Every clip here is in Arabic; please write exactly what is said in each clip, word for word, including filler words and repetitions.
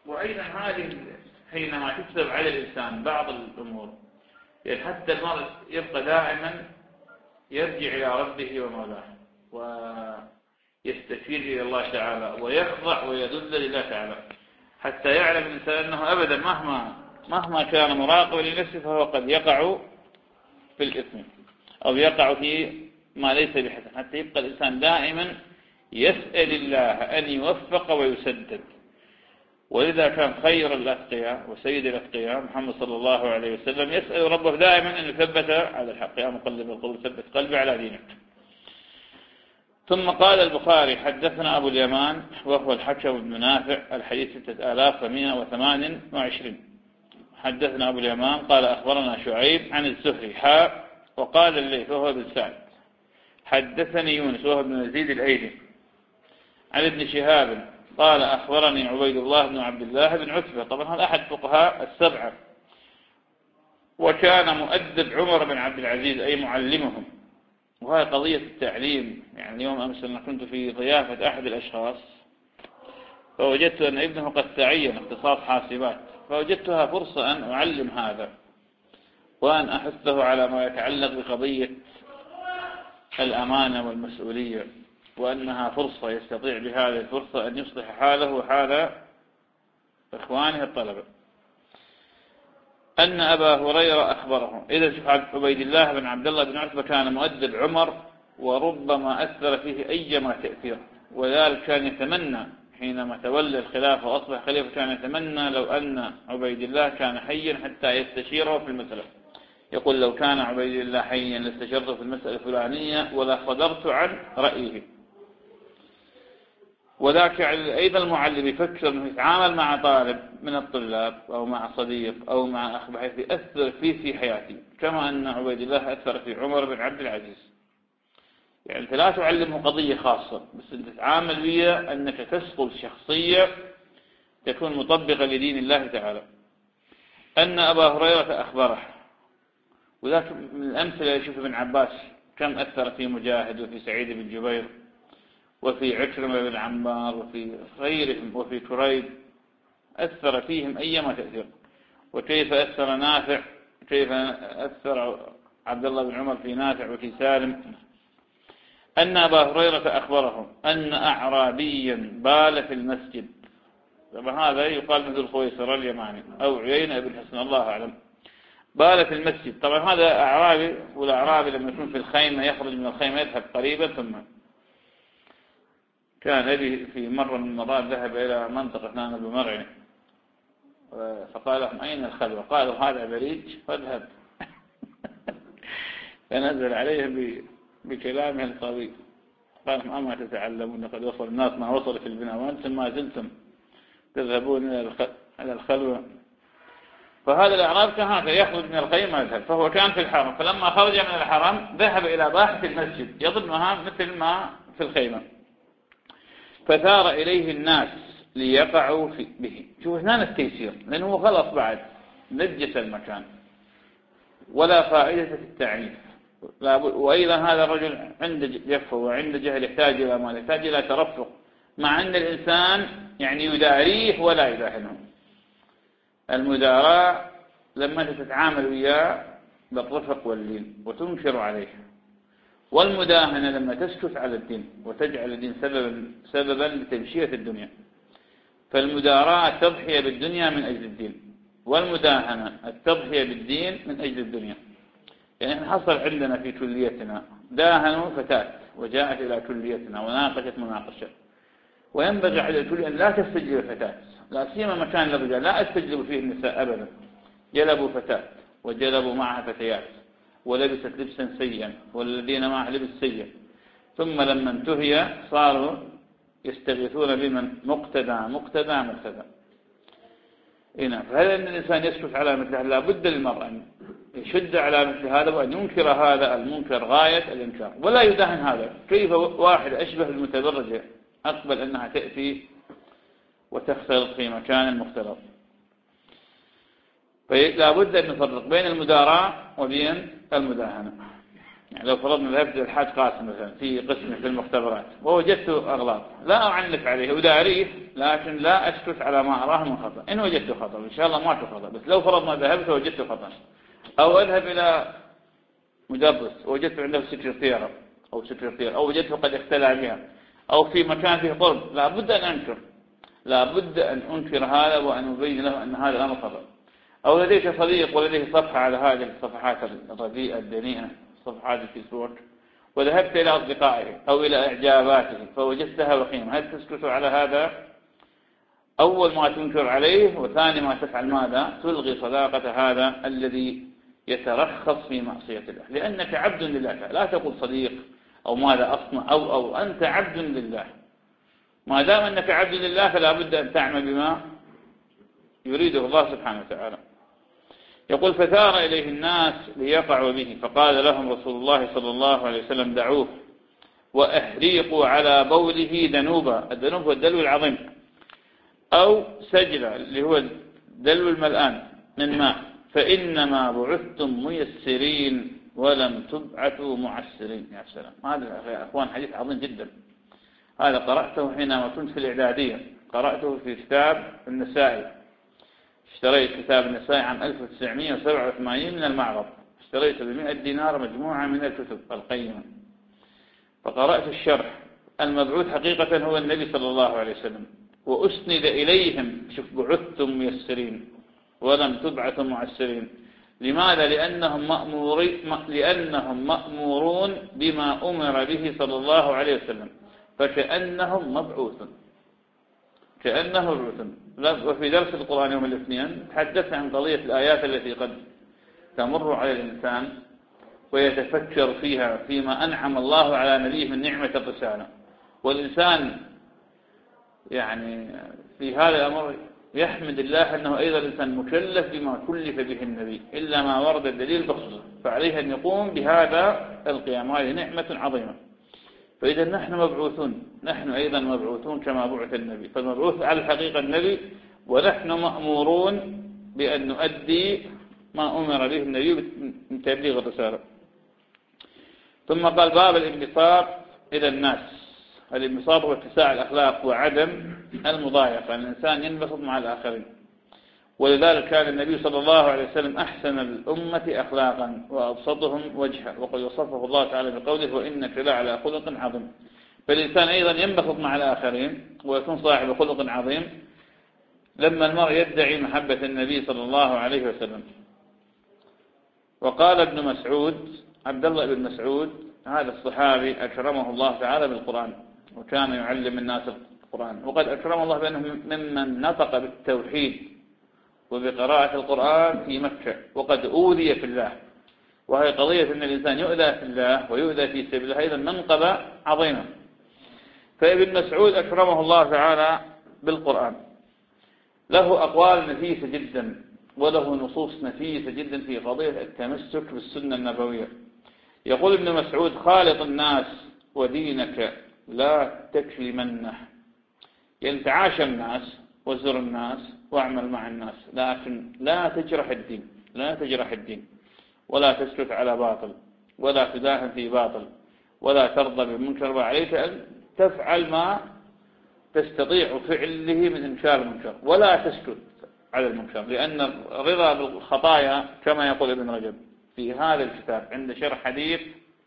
وأيضا هذه حينما تكتب على الإنسان بعض الأمور، يعني حتى المرء يبقى دائما يرجع إلى ربه ومولاه ويستفيد إلى الله تعالى ويخضع ويذل لله تعالى، حتى يعلم الإنسان أنه أبدا مهما مهما كان مراقبا لنفسه فهو قد يقع في الإثم أو يقع في ما ليس بحسن، حتى يبقى الإنسان دائما يسأل الله أن يوفق ويسدد. ولذا كان خير الأتقياء وسيد الأتقياء محمد صلى الله عليه وسلم يسأل ربه دائما أن يثبت على الحق، يا مقلب القلوب ثبت قلبي على دينك. ثم قال البخاري: حدثنا أبو اليمان وهو الحكم بن نافع، الحديث ستة آلاف ومئة وثمان وعشرين. حدثنا أبو اليمان قال أخبرنا شعيب عن الزهري حاء، وقال الليث وهو بن سعد حدثني يونس وهو بن يزيد الأيلي عن ابن شهاب قال أخبرني عبيد الله بن عبد الله بن عتبة، طبعا هذا أحد فقهاء السبعة، وكان مؤدب عمر بن عبد العزيز أي معلمهم. وهي قضية التعليم. يعني اليوم أمس أنا كنت في ضيافة أحد الأشخاص فوجدت أن ابنه قد تعين اختصاص حاسبات، فوجدتها فرصة أن أعلم هذا وأن أحثه على ما يتعلق بقضية الأمانة والمسؤولية، وأنها فرصة يستطيع بهذه الفرصة أن يصلح حاله وحال إخوانه الطلبة. أن أبا هريرة أخبره. إذا شوف عبيد الله بن عبد الله بن عتبة كان مؤدب عمر وربما أثر فيه أيما تأثير، وذلك كان يتمنى حينما تولى الخلافة وأصبح خليفة كان يتمنى لو أن عبيد الله كان حيا حتى يستشيره في المسألة. يقول: لو كان عبيد الله حيا لاستشرته في المسألة الفلانية ولا صدرت عن رأيه. وذاك أيضا المعلم يفكر أنه يتعامل مع طالب من الطلاب أو مع صديق أو مع أخ بحيث يأثر فيه في حياته، كما أن عبيد الله أثر في عمر بن عبد العزيز. يعني أنت لا تعلمه قضية خاصة، بس أنت تتعامل وياه أنك تسقل شخصية تكون مطبقة لدين الله تعالى. أن أبا هريرة أخبره. وذاك من الأمثلة يشوف ابن عباس كم أثر في مجاهد وفي سعيد بن جبير وفي عكرمة بن عمار وفي غيرهم وفي كريب، أثر فيهم أيما تأثير. وكيف أثر نافع، كيف أثر عبد الله بن عمر في نافع وفي سالم. أن أبا هريرة أخبره أن أعرابيا بال في المسجد. طبعا هذا يقال مثل الخويصر اليماني أو عيينة بن حسن الله أعلم. بال في المسجد. طبعا هذا أعرابي، والأعرابي لما يكون في الخيمة يخرج من الخيمة يذهب قريبا، ثم كان أبي في مرة من المرات ذهب إلى منطقة نان بمرعي فقال لهم: أين الخلوة؟ قالوا: هذا بريج فاذهب. فنزل عليه بكلامه القوي قال لهم: أما تتعلمون لقد وصل الناس ما وصل في البناء وأنتم ما زلتم تذهبون إلى الخلوة. فهذا الأعراب كان هذا يخرج من الخيمة يذهب، فهو كان في الحرم، فلما خرج من الحرم ذهب إلى ضاحة المسجد يظنها مثل ما في الخيمة، فثار إليه الناس ليقعوا به. شوف هنا التيسير، لأنه خلص بعد نجس المكان ولا فائدة في التعنيف. وأيضا هذا الرجل عند جفه وعند جهل يحتاج إلى ما يحتاج إلى ترفق، مع أن الإنسان يعني يداريه ولا يداهنه. المداراة لما تتعامل وياه بالرفق واللين وتنكر عليه، والمداهنة لما تسكت على الدين وتجعل الدين سببا سببا لتمشية الدنيا. فالمداراة التضحية بالدنيا من أجل الدين، والمداهنة التضحية بالدين من أجل الدنيا. يعني احنا حصل عندنا في كليتنا داهنوا فتاة وجاءت إلى كليتنا وناقشت مناقشة، وينبغي على الكل أن لا تستجلب فتاة، لا سيما مكان الرجال لا استجلب فيه النساء أبدا. جلبوا فتاة وجلبوا معها فتيات ولبست لبسا سيئا والذين معها لبس سيء، ثم لما انتهي صاروا يستغيثون بمن مقتدى مقتدى مقتدى. هنا فهذا أن الإنسان يسكت على مثل هذا، لا بد للمرء أن يشد على مثل هذا وأن ينكر هذا المنكر غاية الإنكار ولا يدهن هذا. كيف واحد أشبه المتدرجة أقبل أنها تأتي وتختلط في مكان مختلط. فلا بد أن نفرق بين المداراة وبين المداهنة. يعني لو فرضنا ذهبت الحاج قاسم مثلا في قسم في المختبرات ووجدت أغلاط، لا أعنف عليه أداريه، لكن لا أسكت على ما أراه من خطأ. إن وجدت خطأ إن شاء الله ما في خطأ، بس لو فرضنا ذهبت ووجدت خطأ، أو أذهب إلى مدرس ووجدت عنده سكرتيرة أو سكرتير، أو وجدته قد اختلع بها، أو في مكان فيه طلب، لا بد أن أنكر، لا بد أن أنكر هذا وأن أبين له أن هذا الأمر خطأ. أو لديك صديق ولديه صفحة على هذه الصفحات الرديئة الدنيئة، صفحات الفيسبوك، وذهبت إلى أصدقائه أو إلى إعجاباته فوجدتها وخيمة، هل تسكت على هذا؟ أول ما تنكر عليه، وثاني ما تفعل ماذا؟ تلغي صداقة هذا الذي يترخص في معصية الله، لأنك عبد لله. لا تقول صديق أو ماذا أصنع أو أو أنت عبد لله. ما دام أنك عبد لله فلا بد أن تعمل بما يريده الله سبحانه وتعالى. يقول فثار إليه الناس ليقعوا به، فقال لهم رسول الله صلى الله عليه وسلم دعوه وأهريقوا على بوله دنوبا. الدنوب هو الدلو العظيم، أو سجلة اللي هو الدلو الملآن من ماء، فإنما بعثتم ميسرين ولم تبعثوا معسرين. يا سلام، هذا يا أخوان حديث عظيم جدا. هذا قرأته حينما كنت في الإعدادية، قرأته في كتاب النسائي. اشتريت كتاب النسائي عام ألف وتسعمائة وسبعة وثمانين من المعرض، اشتريته بمئة دينار مجموعة من الكتب القيمة، فقرأت الشرح. المبعوث حقيقة هو النبي صلى الله عليه وسلم، وأسند إليهم. شوف، بعثتم ميسرين ولم تبعثوا معسرين. لماذا؟ لأنهم مأمورين، لأنهم مأمورون بما أمر به صلى الله عليه وسلم، فكأنهم مبعوثون، كأنه مبعوث. وفي درس القرآن يوم الاثنين تحدثت عن قضية الآيات التي قد تمر على الإنسان ويتفكر فيها فيما أنعم الله على نبيه من نعمة الرسالة، والإنسان يعني في هذا الأمر يحمد الله أنه أيضا الإنسان مكلف بما كلف به النبي، إلا ما ورد الدليل بخصوصه، فعليه أن يقوم بهذا القيام. هذه نعمة عظيمة. فإذا نحن مبعوثون، نحن أيضا مبعوثون كما بعث النبي، فالمبعوث على الحقيقة النبي، ونحن مأمورون بأن نؤدي ما أمر به النبي من تبليغ الرسالة. ثم قال باب الانبساط إلى الناس. الانبساط هو اتساع الأخلاق وعدم المضايقة، الإنسان ينبسط مع الآخرين. ولذلك كان النبي صلى الله عليه وسلم أحسن الأمة أخلاقا وأبسطهم وجها، وقد وصفه الله تعالى بقوله وإنك لعلى خلق عظيم. فالإنسان أيضا ينبسط مع الآخرين ويكون صاحب خلق عظيم لما المرء يدعي محبة النبي صلى الله عليه وسلم. وقال ابن مسعود، عبد الله بن مسعود هذا الصحابي أكرمه الله تعالى بالقرآن، وكان يعلم الناس القرآن، وقد أكرم الله بأنه ممن نطق بالتوحيد وبقراءة القرآن في مكة، وقد أوذي في الله. وهي قضية أن الإنسان يؤذى في الله ويؤذى في سبيل الله أيضا منقبة عظيمة. فابن مسعود أكرمه الله تعالى بالقرآن، له أقوال نفيسة جدا وله نصوص نفيسة جدا في قضية التمسك بالسنة النبوية. يقول ابن مسعود خالط الناس ودينك لا تكلمنه، يعني تعاشى الناس وزر الناس واعمل مع الناس، لكن لا تجرح الدين، لا تجرح الدين، ولا تسكت على باطل، ولا تداهن في باطل، ولا ترضى بالمنكر، وعليك أن تفعل ما تستطيع فعله من إنكار المنكر، ولا تسكت على المنكر، لأن الرضا بالخطايا كما يقول ابن رجب في هذا الكتاب عند شرح حديث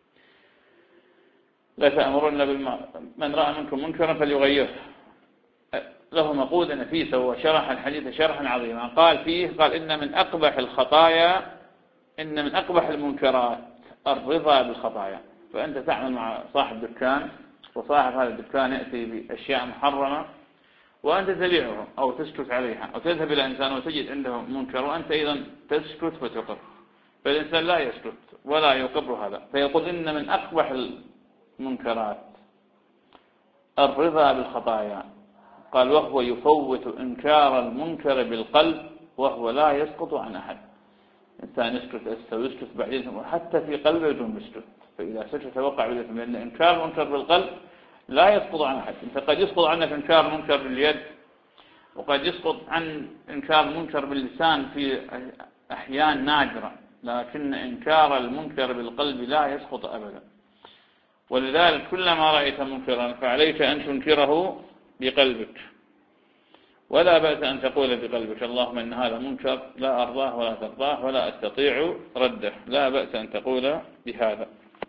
لا تأمرن بالمعروف من رأى منكم منكرا فليغيره، له مقولة نفيسة وشرح الحديث شرحا عظيما. قال فيه، قال إن من أقبح الخطايا، إن من أقبح المنكرات الرضا بالخطايا. فأنت تعمل مع صاحب دكان، وصاحب هذا الدكان يأتي بأشياء محرمة وأنت تبيعها أو تسكت عليها، أو تذهب إلى إنسان وتجد عنده منكر وأنت أيضا تسكت وتقر، فالإنسان لا يسكت ولا يقر هذا. فيقول إن من أقبح المنكرات الرضا بالخطايا. قال وهو يفوت إنكار المنكر بالقلب وهو لا يسقط عن أحد. إنسان يسكت أو يسكت بعدين حتى في قلبه يكون مسكت، فإذا سكت وقع بالإثم، لأن إنكار المنكر بالقلب لا يسقط عن أحد. أنت قد يسقط عنك إنكار المنكر باليد، وقد يسقط عن إنكار المنكر باللسان في أحيان نادرة، لكن إنكار المنكر بالقلب لا يسقط أبدا. ولذلك كلما رأيت منكرا فعليك أن تنكره بقلبك، ولا بأس أن تقول بقلبك اللهم إن هذا منكر لا أرضاه ولا ترضاه ولا أستطيع رده، لا بأس أن تقول بهذا.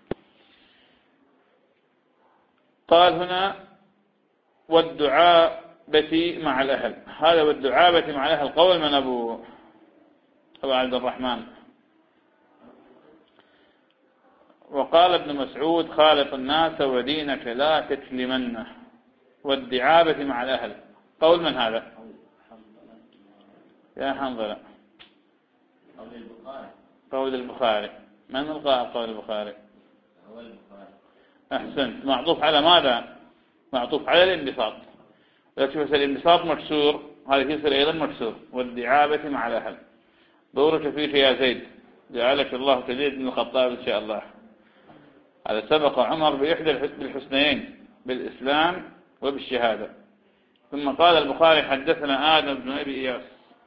قال هنا والدعابة مع الأهل، هذا والدعابة مع الأهل قول من أبو أبو عبد الرحمن. وقال ابن مسعود خالق الناس ودينك لا تكلمنه. والدعابة مع الأهل قول من هذا يا حنظلة؟ قول البخاري. من القائل قول البخاري؟ أحسنت. معطوف على ماذا؟ معطوف على الانبساط. لا تشوف الانبساط مكسور، هذا يصير أيضا مكسور. والدعابة مع الأهل. دورك فيك يا زيد، جعلك الله تزيد بن الخطاب إن شاء الله. هذا سبق عمر بإحدى الحسنيين بالإسلام وبالشهادة. ثم قال البخاري حدثنا آدم بن أبي إياس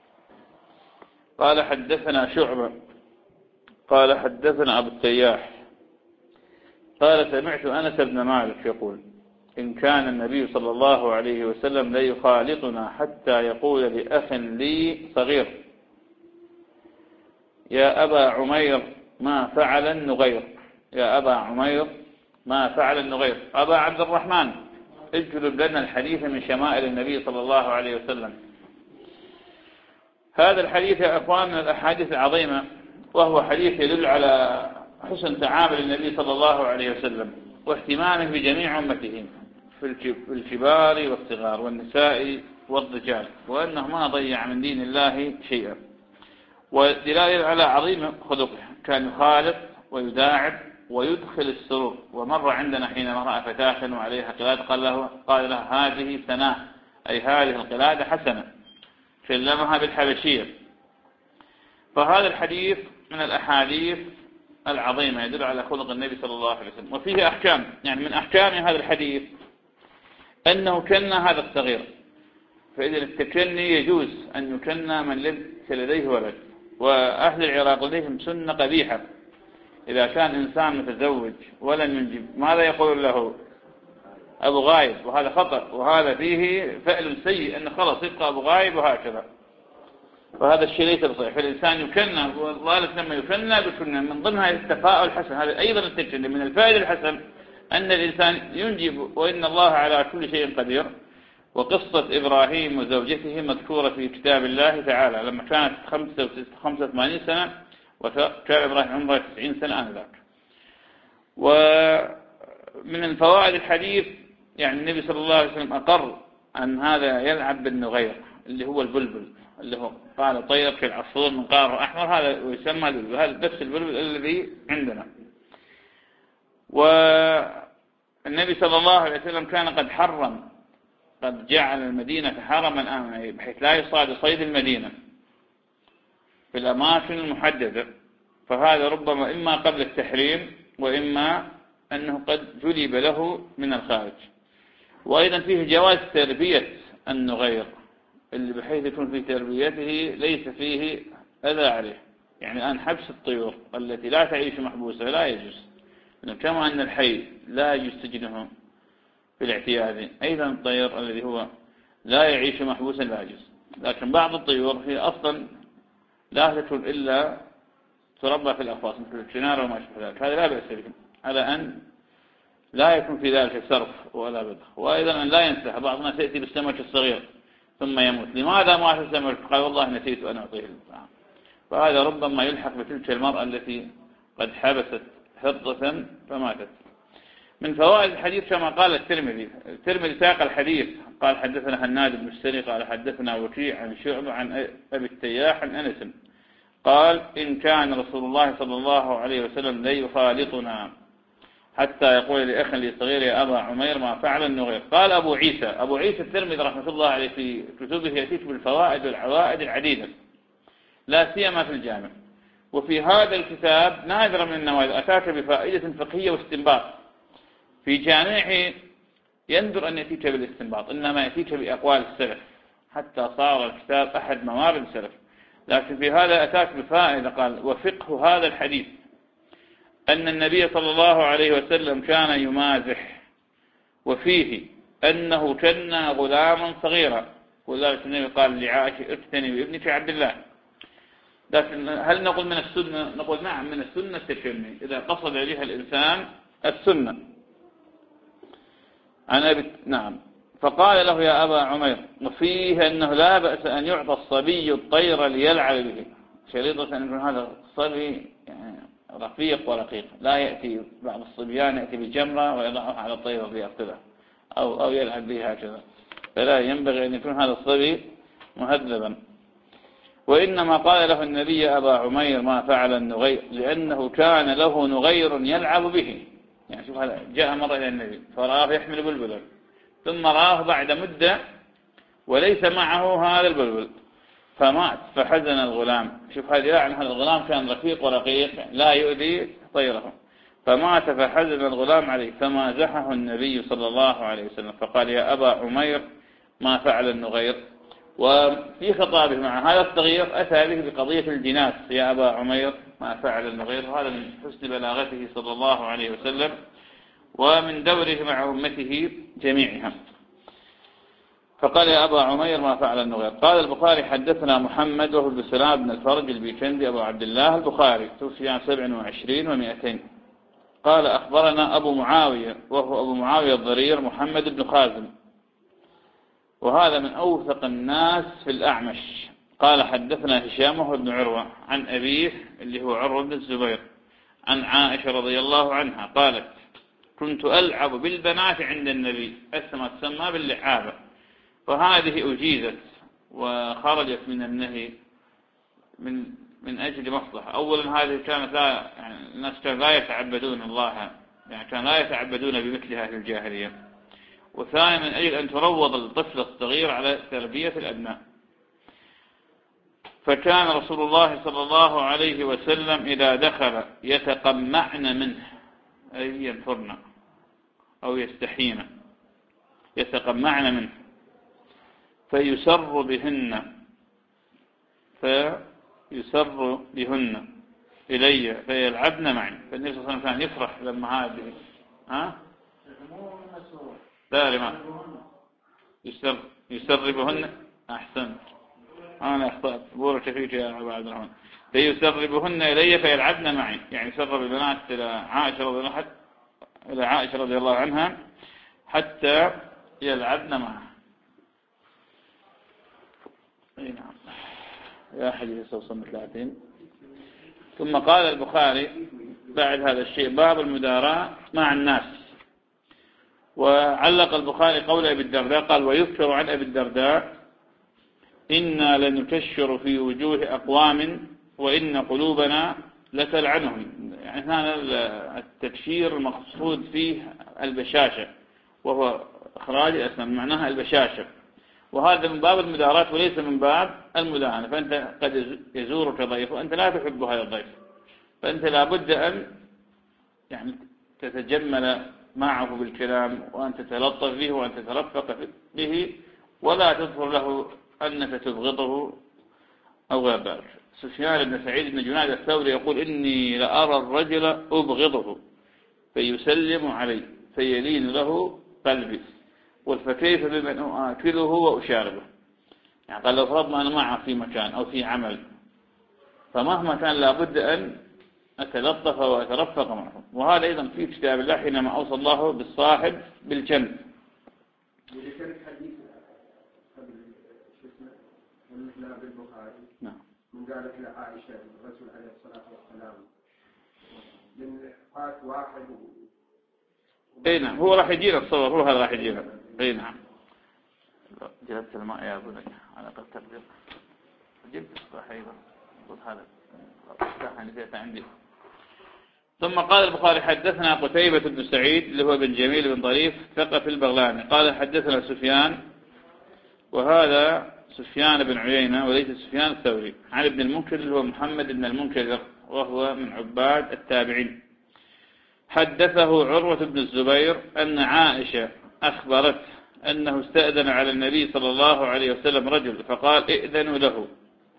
قال حدثنا شعبة قال حدثنا أبو التياح قال سمعت أنس بن مالك يقول إن كان النبي صلى الله عليه وسلم ليخالطنا حتى يقول لأخ لي صغير يا أبا عمير ما فعل النغير. يا أبا عمير ما فعل النغير. أبا عبد الرحمن اجلب لنا الحديث من شمائل النبي صلى الله عليه وسلم. هذا الحديث يا أخوان من الأحاديث العظيمة، وهو حديث يدل على حسن تعامل النبي صلى الله عليه وسلم واهتمامه بجميع أمته في الكبار والصغار والنساء والرجال، وأنه ما ضيع من دين الله شيئا، ودلالة على عظيم خلقه. كان يخالط ويداعب ويدخل السرور. ومر عندنا حينما رأى فتاة وعليها قلادة قال له قال لها هذه سناء، أي هذه القلادة حسنة، كلمها بالحبشية. فهذا الحديث من الأحاديث العظيمة يدل على خلق النبي صلى الله عليه وسلم. وفيه أحكام، يعني من أحكام هذا الحديث أنه كنى هذا الصغير. فإذا التكني يجوز أن يكنى من ليس لديه ولد. وأهل العراق لديهم سنة قبيحة، إذا كان إنسان متزوج ولن ينجب ماذا يقول له؟ أبو غايب. وهذا خطأ، وهذا فيه فعل سيء، أنه خلاص يبقى أبو غايب وهكذا. فهذا الشيء ليس بصحيح. فالإنسان يكنى، وذلك لما يكنى بكنى من ضمنها التفاؤل الحسن. هذا أيضا التكني من الفائدة الحسن أن الإنسان ينجب، وإن الله على كل شيء قدير. وقصة إبراهيم وزوجته مذكورة في كتاب الله تعالى لما كانت خمسة وثمانين سنة، وكان إبراهيم عمره تسعين سنة آنذاك. ومن الفوائد الحديث يعني النبي صلى الله عليه وسلم أقر أن هذا يلعب بالنغير اللي هو البلبل، اللي هو قال طير كالعصفور من قار أحمر، هذا ويسمى البلبل. هذا نفس البلبل الذي عندنا. والنبي صلى الله عليه وسلم كان قد حرم، قد جعل المدينة حرما آمنا، بحيث لا يصاد صيد المدينة في الأماكن المحددة. فهذا ربما إما قبل التحريم، وإما أنه قد جلب له من الخارج. وأيضا فيه جواز تربية النغير، اللي بحيث يكون في تربيته ليس فيه أذى عليه. يعني الآن حبس الطيور التي لا تعيش محبوسة لا يجوز، كما أن الحي لا يجوز سجنه في الاعتياد، أيضا الطير الذي هو لا يعيش محبوسا لا يجوز. لكن بعض الطيور هي أصلا لا تكون إلا تربى في الأقفاص مثل الكنار وما شابه ذلك، هذا لا بأس به، على أن لا يكون في ذلك صرف ولا بدخ. وأيضا أن لا ينسح. بعض الناس يأتي بالسمك الصغير ثم يموت. لماذا ما أتى السمك؟ قال والله نسيت أن أعطيه الطعام. فهذا ربما يلحق بتلك المرأة التي قد حبست حرة فماتت. من فوائد الحديث كما قال الترمذي، الترمذي ساق الحديث قال حدثنا هناد بن السري قال حدثنا وكيع عن شعبة عن أبي التياح عن أنس قال إن كان رسول الله صلى الله عليه وسلم ليخالطنا حتى يقول لأخ لي صغير يا أبا عمير ما فعل النغير. قال أبو عيسى، أبو عيسى الترمذي رحمة الله عليه في كتبه يأتيك بالفوائد والعوائد العديدة، لا سيما في الجامع. وفي هذا الكتاب نادرا من النوادر أتاك بفائدة فقهية واستنباط. في جامعه يندر أن يأتيك بالاستنباط، إنما يأتيك بأقوال السلف، حتى صار الكتاب أحد موارد السلف. لكن في هذا أتاك بفائدة، قال وفقه هذا الحديث أن النبي صلى الله عليه وسلم كان يمازح، وفيه أنه كنا غلاما صغيرا، ولذلك النبي قال لعائشة افتني بابنك عبد الله. لكن هل نقول من السنة؟ نقول نعم من السنة التشني إذا قصد بها الإنسان السنة. عن أبي نعم فقال له يا أبا عمير وفيه أنه لا بأس أن يعطى الصبي الطير ليلعب به، شريطة أن هذا الصبي يعني رفيق ورقيق، لا يأتي بعض الصبيان يأتي بجمرة ويضعها على الطير ليقتله أو, أو يلعب به هكذا، فلا ينبغي أن يكون هذا الصبي مهذبا. وإنما قال له النبي يا أبا عمير ما فعل النغير لأنه كان له نغير يلعب به. يعني شوف هذا جاء مرة إلى النبي فرآه يحمل بلبلا، ثم رآه بعد مدة وليس معه هذا البلبل فمات فحزن الغلام. شوف هذا يعني هذا الغلام كان رفيق ورقيق لا يؤذي طيره، فمات فحزن الغلام عليه فمازحه النبي صلى الله عليه وسلم فقال يا أبا عمير ما فعل النغير. وفي خطابه مع هذا التغيير أتى به بقضية الجناس يا أبا عمير ما فعل النغير، وهذا من حسن بلاغته صلى الله عليه وسلم ومن دوره مع أمته جميعها. فقال يا أبا عمير ما فعل النغير. قال البخاري حدثنا محمد وهو بن سلام بن الفرج البيكندي أبو عبد الله البخاري توفي عام سبع وعشرين ومئتين. قال أخبرنا أبو معاوية وهو أبو معاوية الضرير محمد بن خازم، وهذا من أوثق الناس في الأعمش. قال حدثنا هشام وهو ابن عروة عن أبيه اللي هو عروة بن الزبير عن عائشة رضي الله عنها قالت كنت ألعب بالبنات عند النبي، أسمى تسمى باللعابة، وهذه أجيزت وخرجت من النهي من من أجل مصلحة. أولا هذه كانت لا يعني الناس كانوا لا يتعبدون الله، يعني كانوا لا يتعبدون بمثلها في الجاهلية. وثانيا من أجل أن تروض الطفل الصغير على تربية الأبناء. فكان رسول الله صلى الله عليه وسلم إذا دخل يتقمعن منه أي ينفرن أو يستحين، يتقمعن منه فيسر بهن فيسر بهن إلي فيلعبن معي. فالنبي صلى الله عليه وسلم كان يفرح لما هذه ها لا لما يسر يسر بهن أحسن أنا أخطأت بورة فيك يا أبا عبد الرحمن. فيسر بهن إلي فيلعبن معي، يعني سر بالبنات إلى عائشة رضي الله إلى عائشة رضي الله عنها حتى يلعبن معه. اي نعم يا حديث وصلنا ثلاثين. ثم قال البخاري بعد هذا الشيء باب المداراة مع الناس. وعلق البخاري قول أبي الدرداء قال ويذكر عن أبي الدرداء إنا لنكشر في وجوه أقوام وإن قلوبنا لتلعنهم. يعني هنا التكشير المقصود فيه البشاشة، وهو إخراج الأسنان معناها البشاشة، وهذا من باب المداراة وليس من باب المداهنة. فأنت قد يزورك ضيف وأنت لا تحب هذا الضيف، فأنت لابد أن يعني تتجمل معه بالكلام وأن تتلطف به وأن تترفق به، ولا تظهر له أنك تبغضه أو غير ذلك. سفيان بن سعيد بن جناد الثوري يقول إني لأرى الرجل أبغضه فيسلم علي فيلين له قلبي، فكيف بمن آكله وأشاربه. يعني قال لو فرضنا أنا معه في مكان أو في عمل فمهما كان لابد أن أتلطف وأترفق معه. وهذا أيضا في كتاب الله حينما أوصى الله بالصاحب بالجنب. نعم. من ذلك لعائشة الرسول عليه الصلاة والسلام من فات واحد و... اي نعم هو راح يجينا الصور، هو هذا راح يجينا. اي نعم جلبت الماء يا بني على قد تقدر جبت الصح ايضا خذ هذا افتح نسيت عندي. ثم قال البخاري حدثنا قتيبة بن سعيد اللي هو بن جميل بن ظريف ثقة في البغلاني قال حدثنا سفيان، وهذا سفيان بن عيينة وليس سفيان الثوري، عن ابن المنكدر اللي هو محمد بن المنكدر وهو من عباد التابعين. حدثه عروة بن الزبير أن عائشة أخبرت أنه استأذن على النبي صلى الله عليه وسلم رجل فقال ائذنوا له،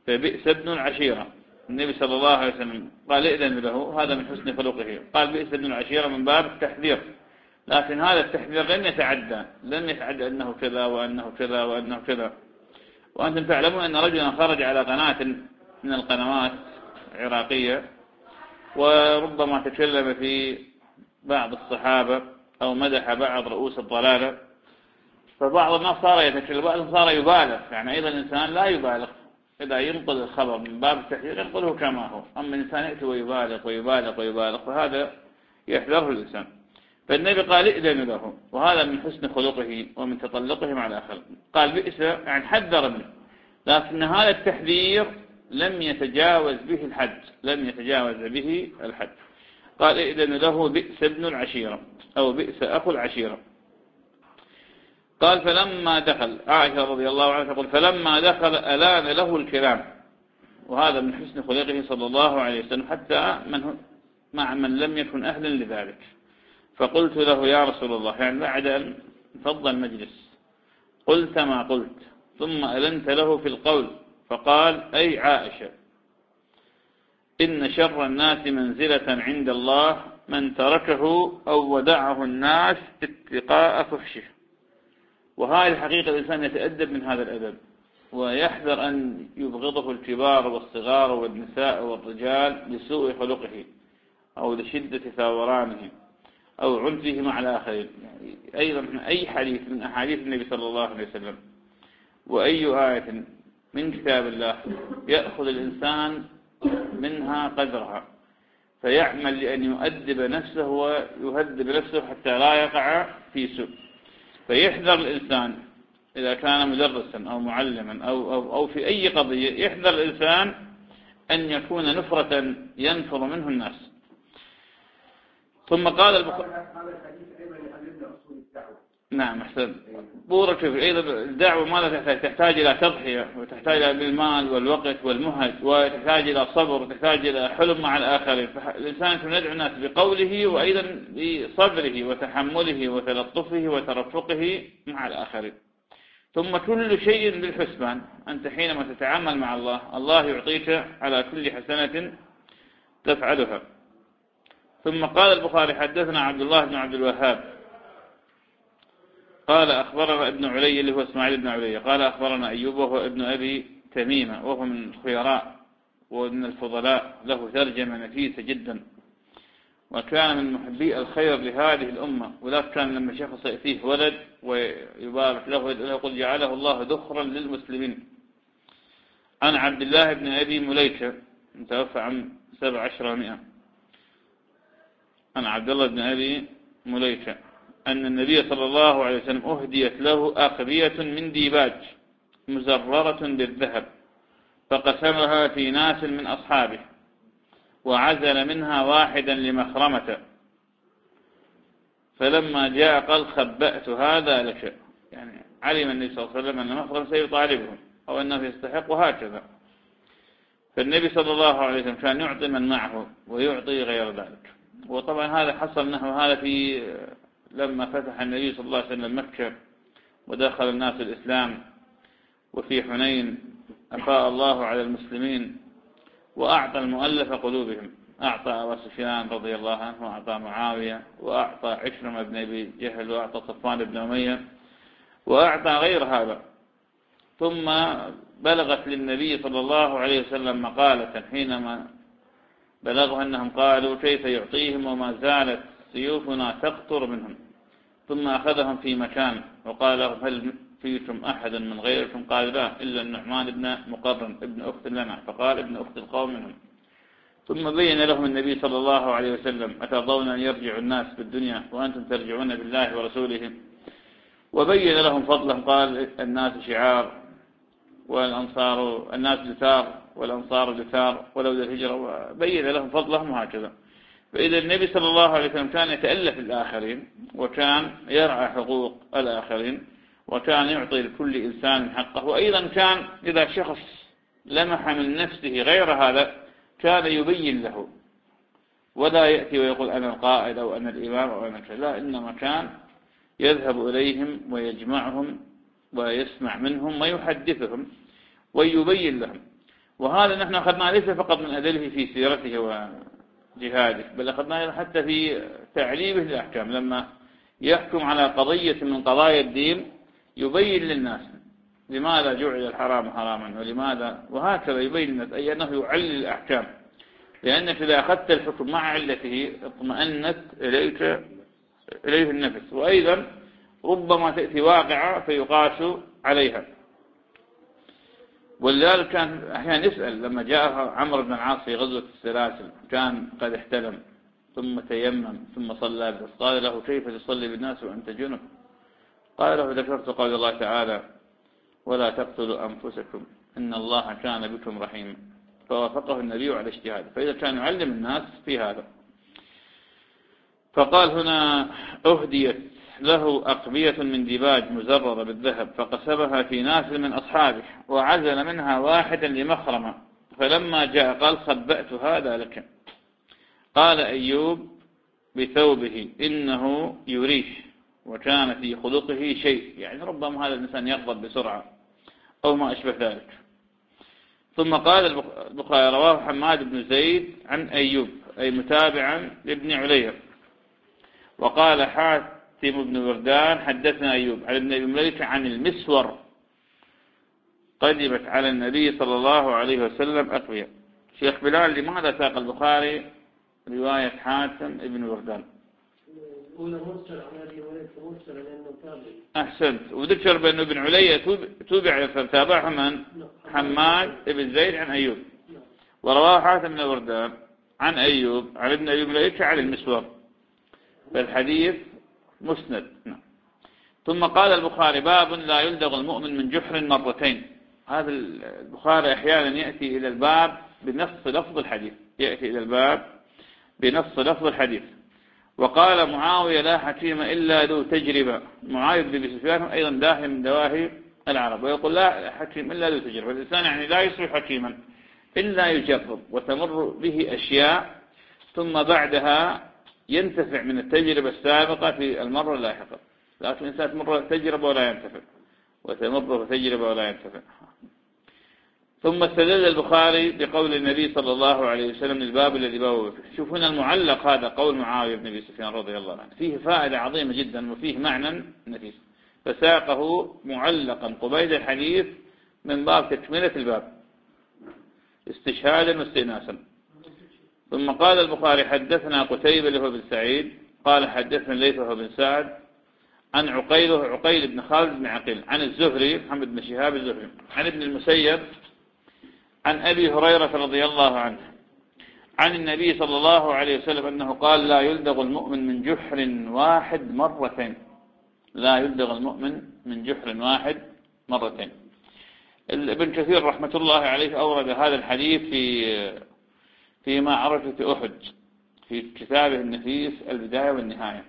فبئس ابن العشيرة. النبي صلى الله عليه وسلم قال ائذن له، هذا من حسن خلقه، قال بئس ابن العشيرة من باب التحذير، لكن هذا التحذير لم يتعدى لم يتعدى أنه كذا وأنه كذا وأنه كذا. وأنتم تعلمون أن رجلا خرج على قناة من القنوات العراقية وربما تكلم في بعض الصحابة أو مدح بعض رؤوس الضلالة، فبعض الناس صار يتكلم، بعضهم صار يبالغ. يعني أيضا الإنسان لا يبالغ إذا ينقل الخبر من باب التحذير ينقله كما هو، أما الإنسان يأتي ويبالغ ويبالغ ويبالغ فهذا يحذره الإنسان. فالنبي قال ائذن له، وهذا من حسن خلقه ومن تطلقه مع الآخر. قال بئس يعني حذر منه، لكن هذا التحذير لم يتجاوز به الحد لم يتجاوز به الحد. قال ائذن له بئس ابن العشيرة أو بئس أخو العشيرة. قال فلما دخل، عائشة رضي الله عنها تقول فلما دخل ألان له الكلام، وهذا من حسن خلقه صلى الله عليه وسلم حتى من مع من لم يكن أهلا لذلك. فقلت له يا رسول الله، يعني بعد أن فض المجلس، قلت ما قلت، ثم ألنت له في القول فقال أي عائشة إن شر الناس منزلة عند الله من تركه أو ودعه الناس اتقاء فحشه. وهذه الحقيقة الإنسان يتأدب من هذا الأدب ويحذر أن يبغضه الكبار والصغار والنساء والرجال لسوء خلقه أو لشدة ثورانه أو عنفه مع الآخرين. يعني أيضا من أي حديث من أحاديث النبي صلى الله عليه وسلم وأي آية من كتاب الله يأخذ الإنسان منها قدرها فيعمل لأن يؤدب نفسه ويهذب نفسه حتى لا يقع في سوء. فيحذر الإنسان إذا كان مدرسا أو معلما أو, أو, أو في أي قضية، يحذر الإنسان أن يكون نفرة ينفر منه الناس. ثم قال البخاري نعم أحسن بورك أيضا الدعوة ماذا تحتاج؟ تحتاج إلى تضحية وتحتاج إلى بالمال والوقت والمهج وتحتاج إلى صبر وتحتاج إلى حلم مع الآخرين. فالإنسان يدعو الناس بقوله وأيضا بصبره وتحمله وتلطفه وترفقه مع الآخرين. ثم كل شيء بالحسبان، أنت حينما تتعامل مع الله الله يعطيك على كل حسنة تفعلها. ثم قال البخاري حدثنا عبد الله بن عبد الوهاب قال أخبرنا ابن علي اللي هو اسماعيل بن علي قال أخبرنا أيوب وهو ابن أبي تميمة وهو من الخيراء ومن الفضلاء، له ترجمة نفيسة جدا وكان من محبي الخير لهذه الأمة. ولكن كان لما شخص يأتيه ولد ويبارك له يقول جعله الله ذخرا للمسلمين. عن عبد الله بن أبي مليكة متوفى عام سبع عشر مئة، عن عبد الله بن أبي مليكة أن النبي صلى الله عليه وسلم أهديت له أقبية من ديباج مزررة بالذهب فقسمها في ناس من أصحابه وعزل منها واحدا لمخرمة، فلما جاء قال خبأت هذا لك. يعني علم النبي صلى الله عليه وسلم أن مخرم سيطالبهم أو أنه يستحق هكذا. فالنبي صلى الله عليه وسلم كان يعطي من معه ويعطي غير ذلك. وطبعا هذا حصل نحو هذا في لما فتح النبي صلى الله عليه وسلم مكة ودخل الناس الإسلام، وفي حنين أفاء الله على المسلمين وأعطى المؤلف قلوبهم، أعطى أبا سفيان رضي الله عنه وأعطى معاوية وأعطى عكرمة بن أبي جهل وأعطى صفوان بن أمية وأعطى غير هذا. ثم بلغت للنبي صلى الله عليه وسلم مقالة حينما بلغوا أنهم قالوا كيف يعطيهم وما زالت سيوفنا تقطر منهم. ثم أخذهم في مكان وقال لهم هل فيكم أحد من غيركم؟ قال لا إلا النعمان بن مقرن ابن أخت لنا، فقال ابن أخت القوم منهم. ثم بين لهم النبي صلى الله عليه وسلم أترضون أن يرجع الناس بالدنيا وأنتم ترجعون بالله ورسوله؟ وبين لهم فضلهم قال الناس شعار والأنصار الناس جثار والأنصار جثار ولولا الهجرة، وبين لهم فضلهم وهكذا. فإذا النبي صلى الله عليه وسلم كان يتألف الآخرين وكان يرعى حقوق الآخرين وكان يعطي لكل إنسان حقه. وأيضا كان إذا شخص لمح من نفسه غير هذا كان يبين له ولا يأتي ويقول أنا القائد أو أنا الإمام أو أنا كذا، لا، إنما كان يذهب إليهم ويجمعهم ويسمع منهم ويحدثهم ويبين لهم. وهذا نحن أخذناه ليس فقط من أدله في سيرته وجهاده، بل أخذناه حتى في تعليمه للأحكام، لما يحكم على قضية من قضايا الدين يبين للناس لماذا جعل الحرام حراما ولماذا، وهكذا يبين للناس، أي أنه يعلل الأحكام، لأنك إذا أخذت الحكم مع علته اطمأنت إليك إليه النفس. وأيضا ربما تأتي واقعة فيقاس عليها. ولذلك كان أحيانا يسأل لما جاء عمرو بن العاص في غزوة السلاسل، كان قد احتلم ثم تيمم ثم صلى بس، قال له كيف تصلي بالناس وأنت جنب؟ قال له ذكرت قول الله تعالى ولا تقتلوا أنفسكم إن الله كان بكم رحيما، فوافقه النبي على اجتهاده، فإذا كان يعلم الناس في هذا. فقال هنا أهديت له أقبية من ديباج مزررة بالذهب فقسمها في ناس من أصحابه وعزل منها واحدا لمخرمة، فلما جاء قال خبأت هذا لك. قال أيوب بثوبه إنه يريش وكان في خلقه شيء، يعني ربما هذا الإنسان يغضب بسرعة أو ما أشبه ذلك. ثم قال البخاري رواه حماد بن زيد عن أيوب أي متابعا لابن عليا. وقال حاتم بن وردان حدثنا أيوب عن ابن أبي مليكة عن المسور قدمت على النبي صلى الله عليه وسلم أقوياء. شيخ بلال لماذا ساق البخاري رواية حاتم بن وردان؟ أحسنت. وذكر بأن ابن عليا توبع فتابعه من؟ حماد بن زيد عن أيوب، ورواه حاتم بن وردان عن أيوب عن ابن أبي مليكة عن المسور، فالحديث مسند. ثم قال البخاري باب لا يلدغ المؤمن من جحر مرتين. هذا البخاري أحيانا يأتي إلى الباب بنص لفظ الحديث، يأتي إلى الباب بنص لفظ الحديث. وقال معاوية لا حكيم إلا ذو تجربة. معاوية بن سفيان أيضا داهي من دواهي العرب، ويقول لا حكيم إلا ذو تجربة. الإنسان يعني لا يصبح حكيما إلا يجرب وتمر به أشياء ثم بعدها ينتفع من التجربة السابقة في المرة اللاحقة. لكن الإنسان تمر تجربة ولا ينتفع وتمر تجربة ولا ينتفع. ثم استدل البخاري بقول النبي صلى الله عليه وسلم الباب الذي بابه فيه. شوف هنا المعلق هذا قول معاوية بن أبي سفيان رضي الله عنه فيه فائدة عظيمة جدا وفيه معنى نفيس، فساقه معلقا قبيل الحديث من باب تكملة الباب استشهادا واستئناسا. ثم قال البخاري حدثنا قتيبة له بن سعيد قال حدثنا ليث بن سعد عن عقيله عقيل بن خالد بن عقيل عن الزهري محمد بن شهاب الزهري عن ابن المسيب عن أبي هريرة رضي الله عنه عن النبي صلى الله عليه وسلم أنه قال لا يلدغ المؤمن من جحر واحد مرتين. لا يلدغ المؤمن من جحر واحد مرتين. ابن كثير رحمة الله عليه أورد هذا الحديث في في معركة أحد في كتابه النفيس البداية والنهاية،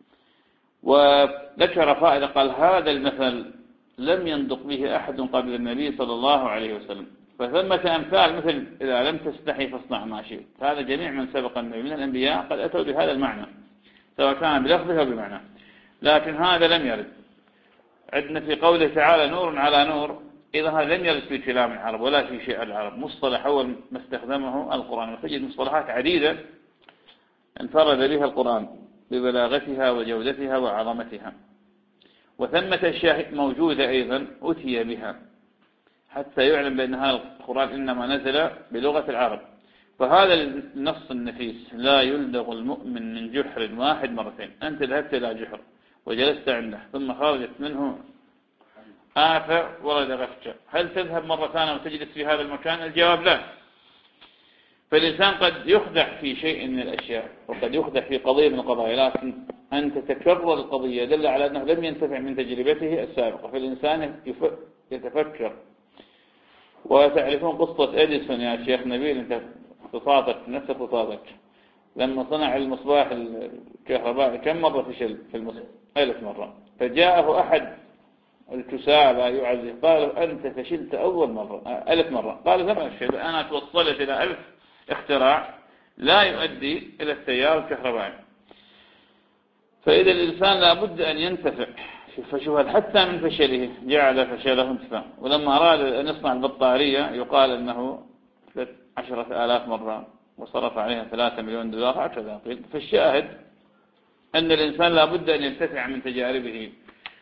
وذكر فائدة قال هذا المثل لم ينطق به أحد قبل النبي صلى الله عليه وسلم، فثمة أمثال مثل إذا لم تستحي فاصنع ما شئت. هذا جميع من سبق النبي من الأنبياء قد أتوا بهذا المعنى سواء كان بلفظه أو بمعنى، لكن هذا لم يرد. عندنا في قوله تعالى نور على نور، إذا هذا لم يرد في كلام العرب ولا في شيء العرب، مصطلح أول ما استخدمه القرآن، وتجد مصطلحات عديدة انفرد بها القرآن ببلاغتها وجودتها وعظمتها، وثمة أشياء موجودة أيضا أتي بها حتى يعلم بأن هذا القرآن إنما نزل بلغة العرب. فهذا النص النفيس لا يلدغ المؤمن من جحر واحد مرتين. أنت ذهبت إلى جحر وجلست عنده ثم خرجت منه آفة ولدغتك، هل تذهب مرة ثانية وتجلس في هذا المكان؟ الجواب لا. فالإنسان قد يخدع في شيء من الأشياء وقد يخدع في قضية من القضايا، لكن أن تتكرر القضية دل على أنه لم ينتفع من تجربته السابقة. فالإنسان يتفكر. وتعرفون قصة أديسون يا شيخ نبيل، أنت اقتصادك نفس اقتصادك لما صنع المصباح الكهربائي كم مرة فشل في المصباح؟ ألف مرة. فجاءه أحد الكسالى يعزي قال أنت فشلت أول مرة ألف مرة. قال ثم أفشل، أنا توصلت إلى ألف اختراع لا يؤدي إلى التيار الكهربائي. فإذا الإنسان لابد أن ينتفع. فشوف حتى من فشله جعل فشله انتفاع. ولما أراد أن يصنع البطارية يقال أنه عشرة آلاف مرة وصرف عليها ثلاثة مليون دولار هكذا قيل. فالشاهد أن الإنسان لابد أن ينتفع من تجاربه.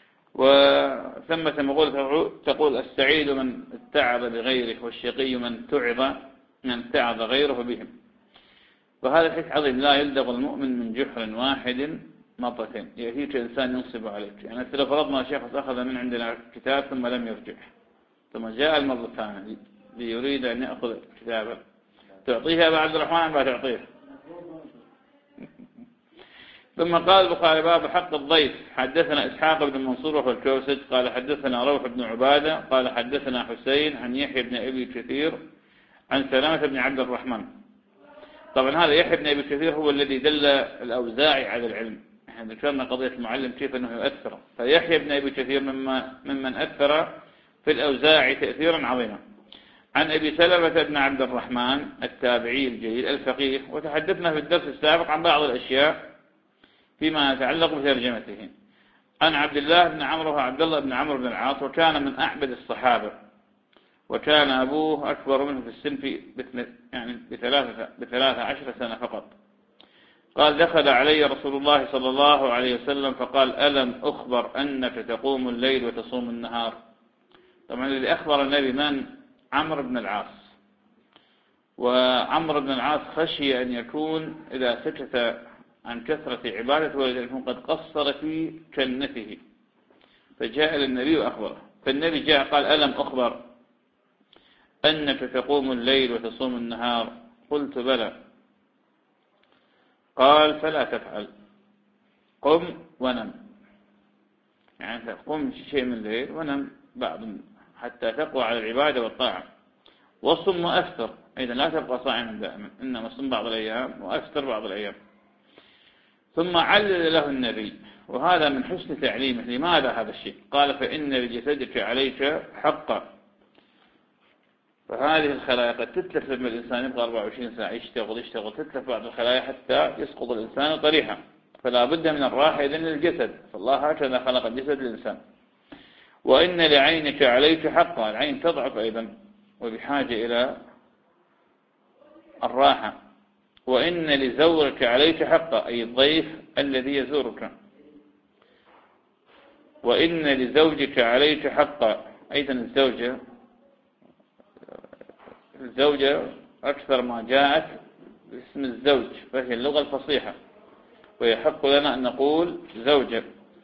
وثمة مقولة تقول السعيد من اتعظ بغيره والشقي من تعظ من اتعظ غيره بهم. وهذا حيث عظيم. لا يلدغ المؤمن من جحر واحد مرتين. يأتيك إنسان ينصب عليك. يعني لو فرضنا شخص أخذ من عندنا كتاب ثم لم يرجع ثم جاء المرة الثانية ليريد أن يأخذ كتابه تعطيها بعد الرحمن ما تعطيه. ثم قال البخاري باب حق الضيف. حدثنا إسحاق بن منصور وهو الكوسج قال حدثنا روح بن عبادة قال حدثنا حسين عن يحيى بن أبي كثير عن سلامة بن عبد الرحمن. طبعا هذا يحيى بن أبي كثير هو الذي دل الأوزاعي على العلم. احنا ذكرنا قضية المعلم كيف أنه يؤثر. فيحيى بن أبي كثير مما ممن أثر في الأوزاعي تأثيرا عظيما. عن أبي سلمة بن عبد الرحمن التابعي الجليل الفقيه. وتحدثنا في الدرس السابق عن بعض الأشياء فيما يتعلق بترجمته. عن عبد الله بن عمرو وعبد الله بن عمرو بن العاص وكان من أعبد الصحابة وكان أبوه أكبر منه في السن في يعني بثلاثة, بثلاثة عشر سنة فقط. قال دخل علي رسول الله صلى الله عليه وسلم فقال ألم أخبر أنك تقوم الليل وتصوم النهار. طبعا الذي أخبر النبي من عمرو بن العاص. وعمرو بن العاص خشي أن يكون إذا سكت عن كثرة عبادته ولكن قد قصر في جنته فجاء للنبي وأخبره. فالنبي جاء قال ألم أخبر أنك تقوم الليل وتصوم النهار. قلت بلى. قال فلا تفعل قم ونم. يعني قم شيء من الليل ونم بعض حتى تقوى على العبادة والطاعة. وصم وأفطر أيضا لا تبقى صائما دائما إنما صم بعض الأيام وأفطر بعض الأيام. ثم علل له النبي وهذا من حسن تعليمه. لماذا هذا الشيء؟ قال فإن لجسدك عليك حقا. فهذه الخلايا قد تتلف لما الإنسان يبقى أربعة وعشرين ساعة يشتغل يشتغل تتلف بعض الخلايا حتى يسقط الإنسان طريحا. فلا بد من الراحة إذن للجسد. فالله هكذا خلق الجسد للإنسان. وإن لعينك عليك حقا. العين تضعف أيضا وبحاجة إلى الراحة. وإن لزورك عليك حقا أي الضيف الذي يزورك. وإن لزوجك عليك حقا أيضا الزوجة. الزوجة أكثر ما جاءت باسم الزوج فهي اللغة الفصيحة ويحق لنا أن نقول زوجة.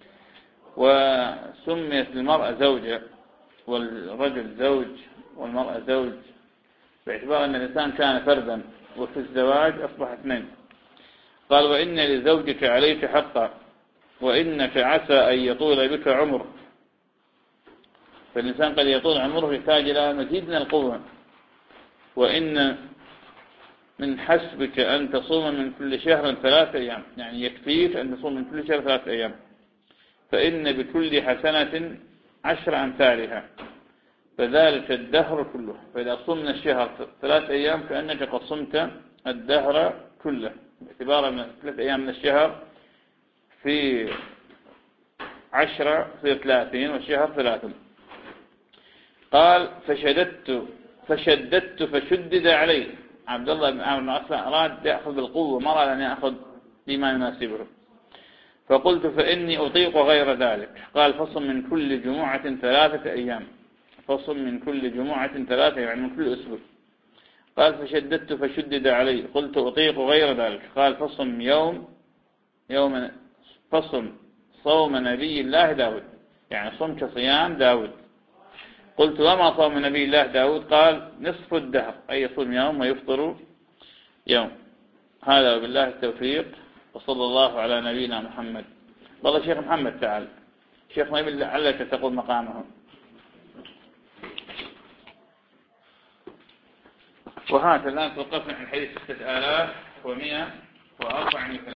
وسميت المرأة زوجة والرجل زوج والمرأة زوج باعتبار أن الإنسان كان فردا وفي الزواج أصبح اثنين. قال وإن لزوجك عليك حقا وإنك عسى أن يطول بك عمر. فالإنسان قد يطول عمره يحتاج إلى مزيد من القوة. وإن من حسبك أن تصوم من كل شهر ثلاثة أيام. يعني يكفيك أن تصوم من كل شهر ثلاثة أيام. فإن بكل حسنة عشر أمثالها فذلك الدهر كله. فإذا صمنا الشهر ثلاثة أيام كأنك قد صمت الدهر كله باعتبار أن ثلاثة أيام من الشهر في عشرة في ثلاثين والشهر ثلاثين. قال فشددت فشددت فشدد عليه. عبد الله بن عمرو بن العاص أراد يأخذ بالقوة ما أراد أن يأخذ بما يناسبه. فقلت فإني أطيق غير ذلك. قال فصم من كل جمعة ثلاثة أيام. فصم من كل جمعة ثلاثة يعني من كل أسبوع. قال فشددت فشدد علي. قلت أطيق غير ذلك. قال فصم يوم يوم فصم صوم نبي الله داود. يعني صم كصيام داود. قلت وما صوم نبي الله داود؟ قال نصف الدهر أي يصوم يوم ويفطر يوم. هذا بالله التوفيق وصلى الله على نبينا محمد. والله شيخ محمد تعال شيخ ما يبلغ عليك تقول مقامه. وهذا الآن توقفنا عن حديث ستة آلاف ومئة وأربعة وثلاثين.